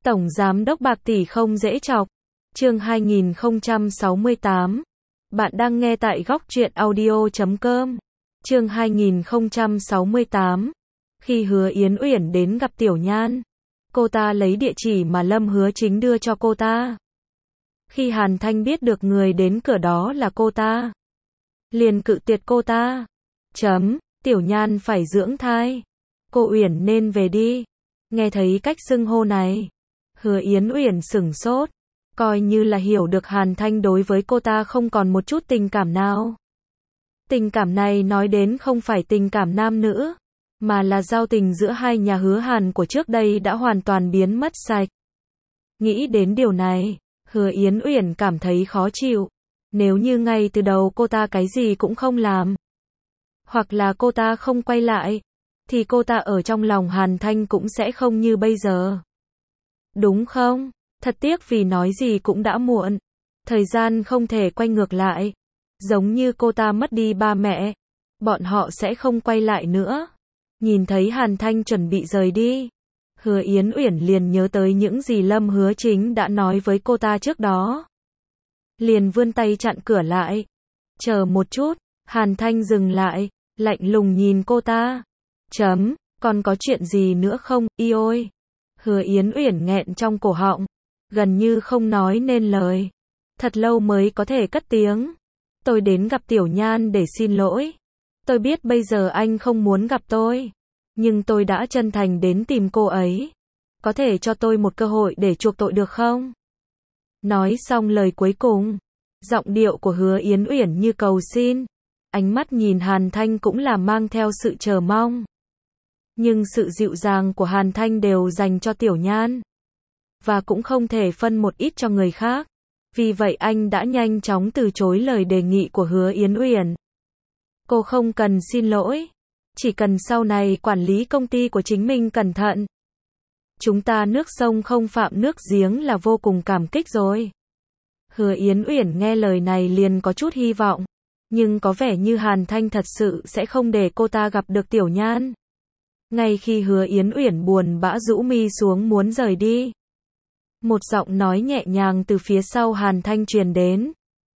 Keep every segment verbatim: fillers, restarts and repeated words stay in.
Tổng giám đốc bạc tỷ không dễ chọc. Chương hai nghìn không trăm sáu mươi tám. Bạn đang nghe tại góc truyện audio chấm com. Chương hai nghìn không trăm sáu mươi tám. Khi Hứa Yến Uyển đến gặp Tiểu Nhan, cô ta lấy địa chỉ mà Lâm Hứa Chính đưa cho cô ta. Khi Hàn Thanh biết được người đến cửa đó là cô ta, liền cự tuyệt cô ta. Chấm, Tiểu Nhan phải dưỡng thai. Cô Uyển nên về đi. Nghe thấy cách xưng hô này, Hứa Yến Uyển sửng sốt, coi như là hiểu được Hàn Thanh đối với cô ta không còn một chút tình cảm nào. Tình cảm này nói đến không phải tình cảm nam nữ, mà là giao tình giữa hai nhà Hứa Hàn của trước đây đã hoàn toàn biến mất sạch. Nghĩ đến điều này, Hứa Yến Uyển cảm thấy khó chịu. Nếu như ngay từ đầu cô ta cái gì cũng không làm, hoặc là cô ta không quay lại, thì cô ta ở trong lòng Hàn Thanh cũng sẽ không như bây giờ. Đúng không? Thật tiếc vì nói gì cũng đã muộn. Thời gian không thể quay ngược lại. Giống như cô ta mất đi ba mẹ, bọn họ sẽ không quay lại nữa. Nhìn thấy Hàn Thanh chuẩn bị rời đi, Hứa Yến Uyển liền nhớ tới những gì Lâm Hứa Chính đã nói với cô ta trước đó. Liền vươn tay chặn cửa lại. Chờ một chút, Hàn Thanh dừng lại, lạnh lùng nhìn cô ta. Chấm, còn có chuyện gì nữa không, y ôi? Hứa Yến Uyển nghẹn trong cổ họng, gần như không nói nên lời. Thật lâu mới có thể cất tiếng. Tôi đến gặp Tiểu Nhan để xin lỗi. Tôi biết bây giờ anh không muốn gặp tôi, nhưng tôi đã chân thành đến tìm cô ấy. Có thể cho tôi một cơ hội để chuộc tội được không? Nói xong lời cuối cùng, giọng điệu của Hứa Yến Uyển như cầu xin. Ánh mắt nhìn Hàn Thanh cũng là mang theo sự chờ mong. Nhưng sự dịu dàng của Hàn Thanh đều dành cho Tiểu Nhan, và cũng không thể phân một ít cho người khác. Vì vậy anh đã nhanh chóng từ chối lời đề nghị của Hứa Yến Uyển. Cô không cần xin lỗi, chỉ cần sau này quản lý công ty của chính mình cẩn thận. Chúng ta nước sông không phạm nước giếng là vô cùng cảm kích rồi. Hứa Yến Uyển nghe lời này liền có chút hy vọng, nhưng có vẻ như Hàn Thanh thật sự sẽ không để cô ta gặp được Tiểu Nhan. Ngay khi Hứa Yến Uyển buồn bã rũ mi xuống muốn rời đi, một giọng nói nhẹ nhàng từ phía sau Hàn Thanh truyền đến.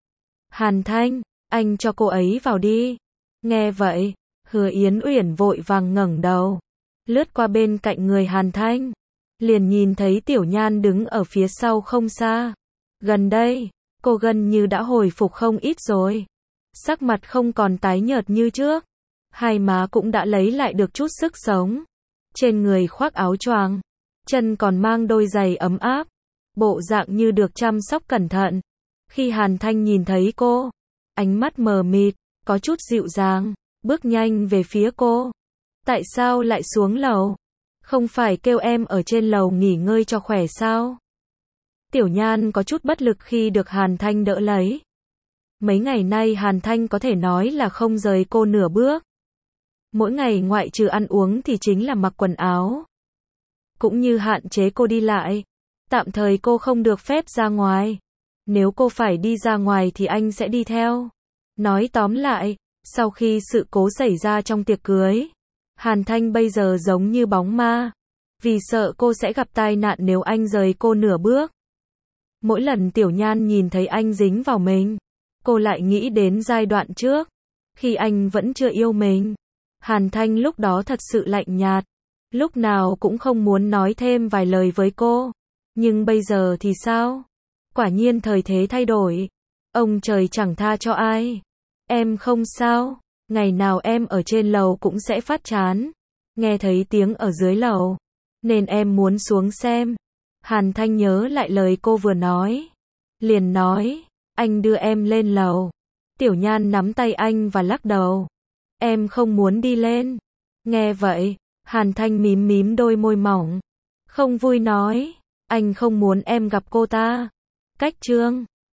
Hàn Thanh, anh cho cô ấy vào đi. Nghe vậy, Hứa Yến Uyển vội vàng ngẩng đầu, lướt qua bên cạnh người Hàn Thanh, liền nhìn thấy Tiểu Nhan đứng ở phía sau không xa. Gần đây, cô gần như đã hồi phục không ít rồi. Sắc mặt không còn tái nhợt như trước, hai má cũng đã lấy lại được chút sức sống. Trên người khoác áo choàng, chân còn mang đôi giày ấm áp, bộ dạng như được chăm sóc cẩn thận. Khi Hàn Thanh nhìn thấy cô, ánh mắt mờ mịt, có chút dịu dàng, bước nhanh về phía cô. Tại sao lại xuống lầu? Không phải kêu em ở trên lầu nghỉ ngơi cho khỏe sao? Tiểu Nhan có chút bất lực khi được Hàn Thanh đỡ lấy. Mấy ngày nay Hàn Thanh có thể nói là không rời cô nửa bước. Mỗi ngày ngoại trừ ăn uống thì chính là mặc quần áo, cũng như hạn chế cô đi lại. Tạm thời cô không được phép ra ngoài. Nếu cô phải đi ra ngoài thì anh sẽ đi theo. Nói tóm lại, sau khi sự cố xảy ra trong tiệc cưới, Hàn Thanh bây giờ giống như bóng ma, vì sợ cô sẽ gặp tai nạn nếu anh rời cô nửa bước. Mỗi lần Tiểu Nhan nhìn thấy anh dính vào mình, cô lại nghĩ đến giai đoạn trước, khi anh vẫn chưa yêu mình. Hàn Thanh lúc đó thật sự lạnh nhạt, lúc nào cũng không muốn nói thêm vài lời với cô. Nhưng bây giờ thì sao? Quả nhiên thời thế thay đổi. Ông trời chẳng tha cho ai. Em không sao, ngày nào em ở trên lầu cũng sẽ phát chán. Nghe thấy tiếng ở dưới lầu, nên em muốn xuống xem. Hàn Thanh nhớ lại lời cô vừa nói, liền nói, anh đưa em lên lầu. Tiểu Nhan nắm tay anh và lắc đầu. Em không muốn đi lên. Nghe vậy, Hàn Thanh mím mím đôi môi mỏng, không vui nói, anh không muốn em gặp cô ta. Cách chương